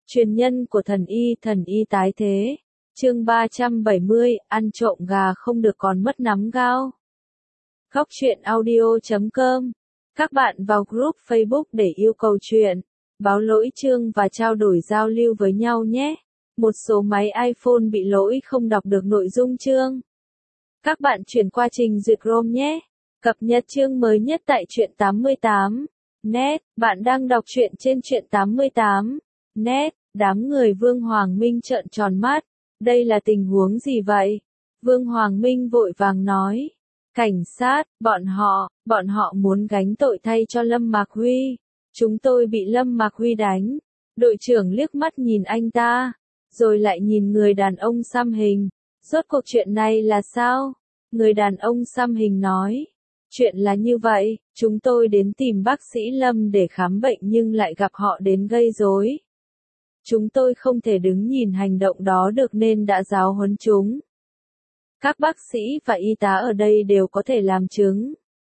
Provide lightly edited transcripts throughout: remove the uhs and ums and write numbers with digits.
Truyền nhân của thần y tái thế. Chương 370, ăn trộm gà không được còn mất nắm gao. Góc truyện audio.com. Các bạn vào group Facebook để yêu cầu chuyện, báo lỗi chương và trao đổi giao lưu với nhau nhé. Một số máy iPhone bị lỗi không đọc được nội dung chương. Các bạn chuyển qua trình duyệt Chrome nhé. Cập nhật chương mới nhất tại truyện 88. Net, bạn đang đọc truyện trên truyện 88. Net, đám người Vương Hoàng Minh trợn tròn mắt. Đây là tình huống gì vậy? Vương Hoàng Minh vội vàng nói. Cảnh sát, bọn họ muốn gánh tội thay cho Lâm Mạc Huy. Chúng tôi bị Lâm Mạc Huy đánh. Đội trưởng liếc mắt nhìn anh ta, rồi lại nhìn người đàn ông xăm hình. Rốt cuộc chuyện này là sao? Người đàn ông xăm hình nói. Chuyện là như vậy, chúng tôi đến tìm bác sĩ Lâm để khám bệnh nhưng lại gặp họ đến gây rối. Chúng tôi không thể đứng nhìn hành động đó được nên đã giáo huấn chúng. Các bác sĩ và y tá ở đây đều có thể làm chứng.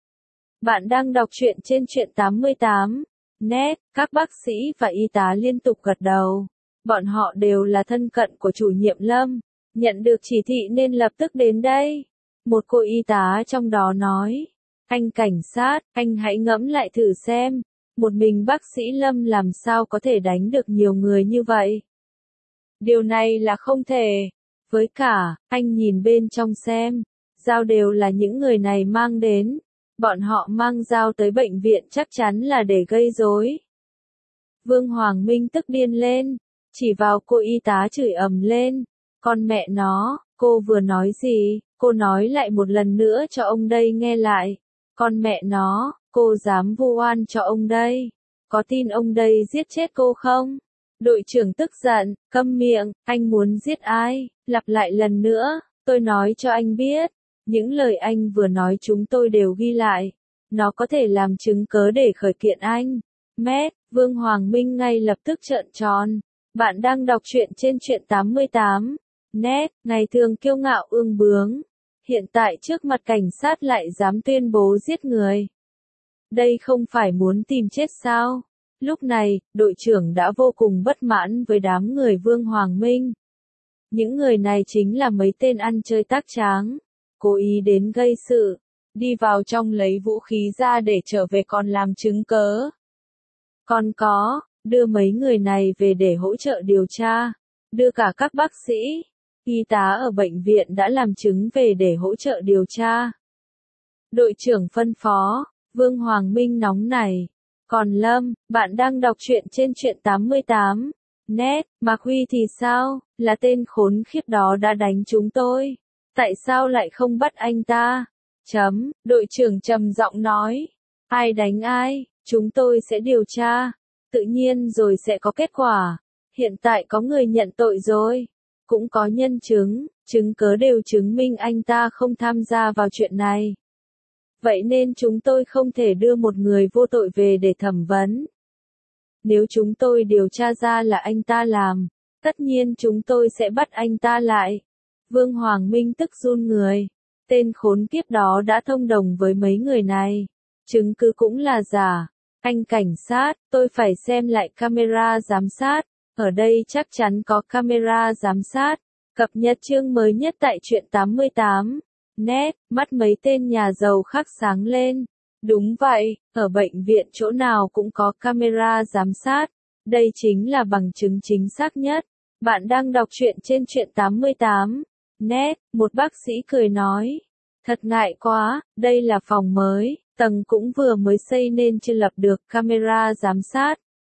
Bạn đang đọc truyện trên truyện 88. Net, các bác sĩ và y tá liên tục gật đầu. Bọn họ đều là thân cận của chủ nhiệm Lâm, nhận được chỉ thị nên lập tức đến đây. Một cô y tá trong đó nói. Anh cảnh sát, anh hãy ngẫm lại thử xem. Một mình bác sĩ Lâm làm sao có thể đánh được nhiều người như vậy? Điều này là không thể. Với cả, anh nhìn bên trong xem. Dao đều là những người này mang đến. Bọn họ mang dao tới bệnh viện chắc chắn là để gây rối. Vương Hoàng Minh tức điên lên. Chỉ vào cô y tá chửi ầm lên. Con mẹ nó, cô vừa nói gì? Cô nói lại một lần nữa cho ông đây nghe lại. Con mẹ nó, cô dám vu oan cho ông đây. Có tin ông đây giết chết cô không? Đội trưởng tức giận, câm miệng, anh muốn giết ai? Lặp lại lần nữa, tôi nói cho anh biết. Những lời anh vừa nói chúng tôi đều ghi lại. Nó có thể làm chứng cớ để khởi kiện anh. Mét, Vương Hoàng Minh ngay lập tức trợn tròn. Bạn đang đọc truyện trên truyện 88. Net, ngày thường kiêu ngạo ương bướng. Hiện tại trước mặt cảnh sát lại dám tuyên bố giết người. Đây không phải muốn tìm chết sao? Lúc này, đội trưởng đã vô cùng bất mãn với đám người Vương Hoàng Minh. Những người này chính là mấy tên ăn chơi tác tráng, cố ý đến gây sự, đi vào trong lấy vũ khí ra để trở về còn làm chứng cớ. Còn có, đưa mấy người này về để hỗ trợ điều tra, đưa cả các bác sĩ, y tá ở bệnh viện đã làm chứng về để hỗ trợ điều tra. Đội trưởng phân phó, Vương Hoàng Minh nóng nảy. Còn Lâm, bạn đang đọc truyện trên truyện 88. Net, Mạc Huy thì sao? Là tên khốn khiếp đó đã đánh chúng tôi. Tại sao lại không bắt anh ta? Đội trưởng trầm giọng nói. Ai đánh ai? Chúng tôi sẽ điều tra. Tự nhiên rồi sẽ có kết quả. Hiện tại có người nhận tội rồi. Cũng có nhân chứng, chứng cớ đều chứng minh anh ta không tham gia vào chuyện này. Vậy nên chúng tôi không thể đưa một người vô tội về để thẩm vấn. Nếu chúng tôi điều tra ra là anh ta làm, tất nhiên chúng tôi sẽ bắt anh ta lại. Vương Hoàng Minh tức run người. Tên khốn kiếp đó đã thông đồng với mấy người này. Chứng cứ cũng là giả. Anh cảnh sát, tôi phải xem lại camera giám sát. Ở đây chắc chắn có camera giám sát. Cập nhật chương mới nhất tại truyện 88. Net, mắt mấy tên nhà giàu khác sáng lên. Đúng vậy, ở bệnh viện chỗ nào cũng có camera giám sát. Đây chính là bằng chứng chính xác nhất. Bạn đang đọc truyện trên truyện 88. Net, một bác sĩ cười nói. Thật ngại quá, đây là phòng mới, tầng cũng vừa mới xây nên chưa lập được camera giám sát.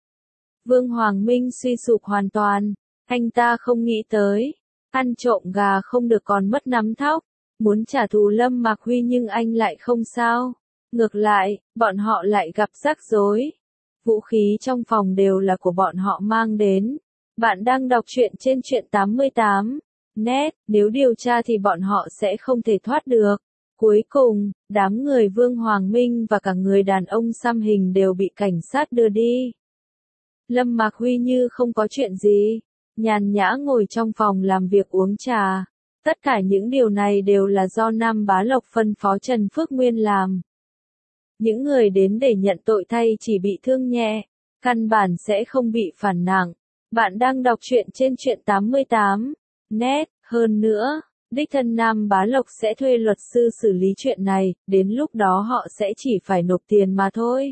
Vương Hoàng Minh suy sụp hoàn toàn. Anh ta không nghĩ tới. Ăn trộm gà không được còn mất nắm thóc. Muốn trả thù Lâm Mạc Huy nhưng anh lại không sao. Ngược lại, bọn họ lại gặp rắc rối. Vũ khí trong phòng đều là của bọn họ mang đến. Bạn đang đọc truyện trên truyện 88. Net, nếu điều tra thì bọn họ sẽ không thể thoát được. Cuối cùng, đám người Vương Hoàng Minh và cả người đàn ông xăm hình đều bị cảnh sát đưa đi. Lâm Mạc Huy như không có chuyện gì, nhàn nhã ngồi trong phòng làm việc uống trà. Tất cả những điều này đều là do Nam Bá Lộc phân phó Trần Phước Nguyên làm. Những người đến để nhận tội thay chỉ bị thương nhẹ, căn bản sẽ không bị phản nặng. Bạn đang đọc truyện trên truyện 88 net. Hơn nữa, đích thân Nam Bá Lộc sẽ thuê luật sư xử lý chuyện này, đến lúc đó họ sẽ chỉ phải nộp tiền mà thôi.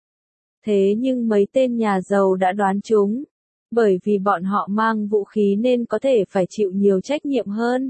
Thế nhưng mấy tên nhà giàu đã đoán chúng, bởi vì bọn họ mang vũ khí nên có thể phải chịu nhiều trách nhiệm hơn.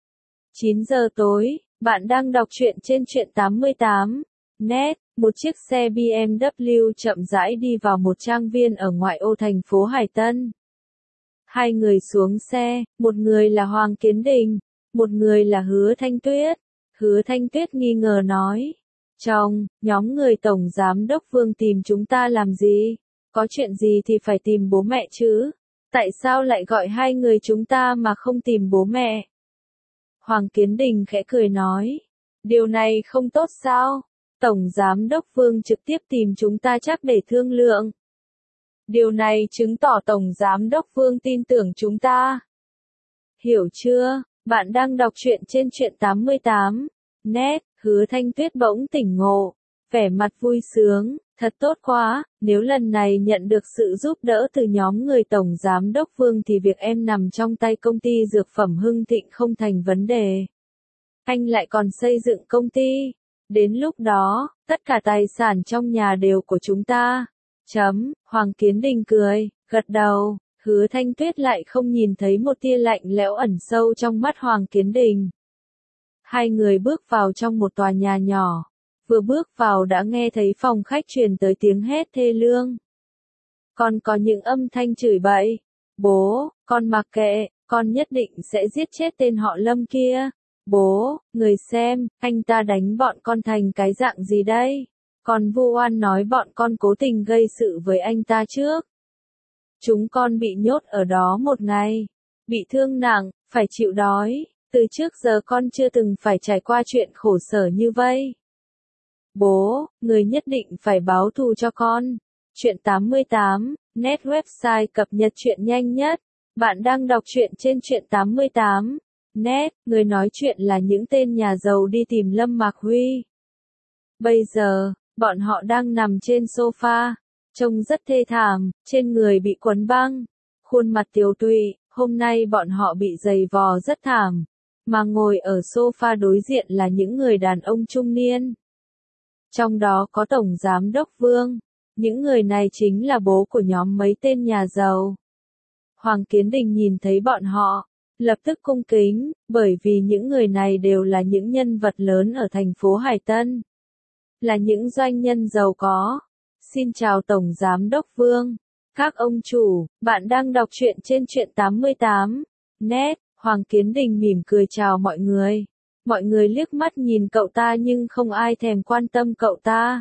9 giờ tối, bạn đang đọc truyện trên truyện 88 net. Một chiếc xe BMW chậm rãi đi vào một trang viên ở ngoại ô thành phố Hải Tân. Hai người xuống xe, một người là Hoàng Kiến Đình, một người là Hứa Thanh Tuyết. Hứa Thanh Tuyết nghi ngờ nói, chồng, nhóm người Tổng Giám đốc Vương tìm chúng ta làm gì? Có chuyện gì thì phải tìm bố mẹ chứ? Tại sao lại gọi hai người chúng ta mà không tìm bố mẹ? Hoàng Kiến Đình khẽ cười nói, điều này không tốt sao? Tổng Giám đốc Vương trực tiếp tìm chúng ta chắc để thương lượng. Điều này chứng tỏ Tổng Giám đốc Vương tin tưởng chúng ta. Hiểu chưa? Bạn đang đọc truyện trên truyện 88 net. Hứa Thanh Tuyết bỗng tỉnh ngộ, vẻ mặt vui sướng, thật tốt quá, nếu lần này nhận được sự giúp đỡ từ nhóm người Tổng Giám đốc Vương thì việc em nằm trong tay công ty dược phẩm Hưng Thịnh không thành vấn đề. Anh lại còn xây dựng công ty. Đến lúc đó, tất cả tài sản trong nhà đều của chúng ta. Hoàng Kiến Đình cười, gật đầu. Hứa Thanh Tuyết lại không nhìn thấy một tia lạnh lẽo ẩn sâu trong mắt Hoàng Kiến Đình. Hai người bước vào trong một tòa nhà nhỏ. Vừa bước vào đã nghe thấy phòng khách truyền tới tiếng hét thê lương. Còn có những âm thanh chửi bậy. Bố, con mặc kệ, con nhất định sẽ giết chết tên họ Lâm kia. Bố, người xem, anh ta đánh bọn con thành cái dạng gì đây? Còn Vu Oan nói bọn con cố tình gây sự với anh ta trước. Chúng con bị nhốt ở đó một ngày, bị thương nặng, phải chịu đói, từ trước giờ con chưa từng phải trải qua chuyện khổ sở như vậy. Bố, người nhất định phải báo thù cho con. Truyện 88, net website cập nhật truyện nhanh nhất. Bạn đang đọc truyện trên truyện 88 net. Người nói chuyện là những tên nhà giàu đi tìm Lâm Mạc Huy. Bây giờ, bọn họ đang nằm trên sofa, trông rất thê thảm, trên người bị quấn băng, khuôn mặt tiều tụy, hôm nay bọn họ bị giày vò rất thảm, mà ngồi ở sofa đối diện là những người đàn ông trung niên. Trong đó có Tổng Giám đốc Vương, những người này chính là bố của nhóm mấy tên nhà giàu. Hoàng Kiến Đình nhìn thấy bọn họ, lập tức cung kính, bởi vì những người này đều là những nhân vật lớn ở thành phố Hải Tân. Là những doanh nhân giàu có. Xin chào Tổng Giám đốc Vương. Các ông chủ, bạn đang đọc truyện trên truyện 88 net. Hoàng Kiến Đình mỉm cười chào mọi người. Mọi người liếc mắt nhìn cậu ta nhưng không ai thèm quan tâm cậu ta.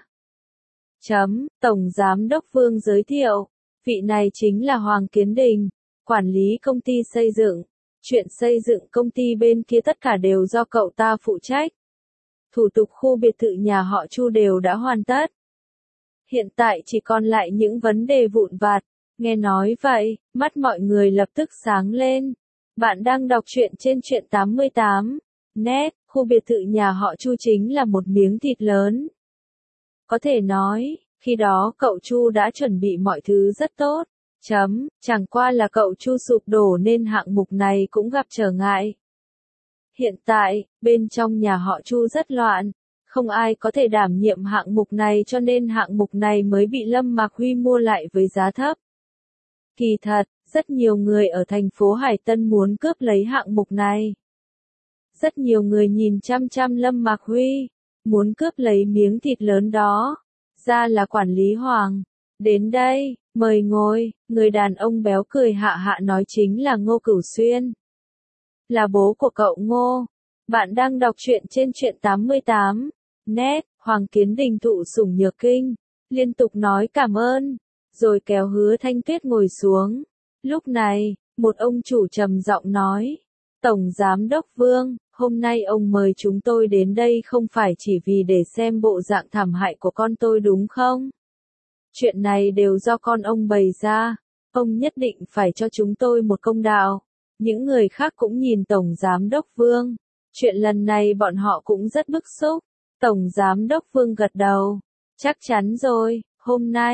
Tổng Giám đốc Vương giới thiệu. Vị này chính là Hoàng Kiến Đình, quản lý công ty xây dựng. Chuyện xây dựng công ty bên kia tất cả đều do cậu ta phụ trách. Thủ tục khu biệt thự nhà họ Chu đều đã hoàn tất. Hiện tại chỉ còn lại những vấn đề vụn vặt. Nghe nói vậy, mắt mọi người lập tức sáng lên. Bạn đang đọc truyện trên truyện 88 net. Khu biệt thự nhà họ Chu chính là một miếng thịt lớn. Có thể nói, khi đó cậu Chu đã chuẩn bị mọi thứ rất tốt. Chẳng qua là cậu Chu sụp đổ nên hạng mục này cũng gặp trở ngại. Hiện tại, bên trong nhà họ Chu rất loạn, không ai có thể đảm nhiệm hạng mục này cho nên hạng mục này mới bị Lâm Mạc Huy mua lại với giá thấp. Kỳ thật, rất nhiều người ở thành phố Hải Tân muốn cướp lấy hạng mục này. Rất nhiều người nhìn chăm chăm Lâm Mạc Huy, muốn cướp lấy miếng thịt lớn đó. Ra là quản lý Hoàng. Đến đây, mời ngồi. Người đàn ông béo cười hạ hạ nói chính là Ngô Cửu Xuyên. Là bố của cậu Ngô. Bạn đang đọc truyện trên truyện 88 net. Hoàng Kiến Đình thụ sủng nhược kinh, liên tục nói cảm ơn, rồi kéo Hứa Thanh Tuyết ngồi xuống. Lúc này, một ông chủ trầm giọng nói, Tổng Giám đốc Vương, hôm nay ông mời chúng tôi đến đây không phải chỉ vì để xem bộ dạng thảm hại của con tôi đúng không? Chuyện này đều do con ông bày ra, ông nhất định phải cho chúng tôi một công đạo. Những người khác cũng nhìn Tổng Giám đốc Vương. Chuyện lần này bọn họ cũng rất bức xúc. Tổng Giám đốc Vương gật đầu. Chắc chắn rồi, hôm nay,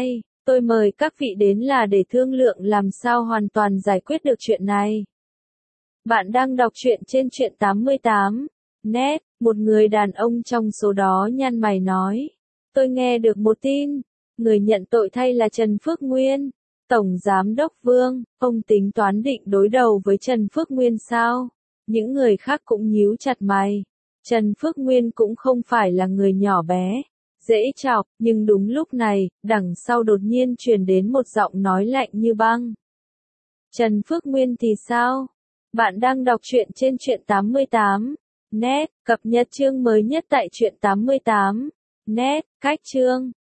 Tôi mời các vị đến là để thương lượng làm sao hoàn toàn giải quyết được chuyện này. Bạn đang đọc truyện trên truyện 88 net, một người đàn ông trong số đó nhăn mày nói. Tôi nghe được một tin, người nhận tội thay là Trần Phước Nguyên. Tổng Giám đốc Vương, ông tính toán định đối đầu với Trần Phước Nguyên sao? Những người khác cũng nhíu chặt mày. Trần Phước Nguyên cũng không phải là người nhỏ bé, dễ chọc, nhưng đúng lúc này, đằng sau đột nhiên truyền đến một giọng nói lạnh như băng. Trần Phước Nguyên thì sao? Bạn đang đọc truyện trên truyện 88 net, cập nhật chương mới nhất tại truyện 88 net, cách chương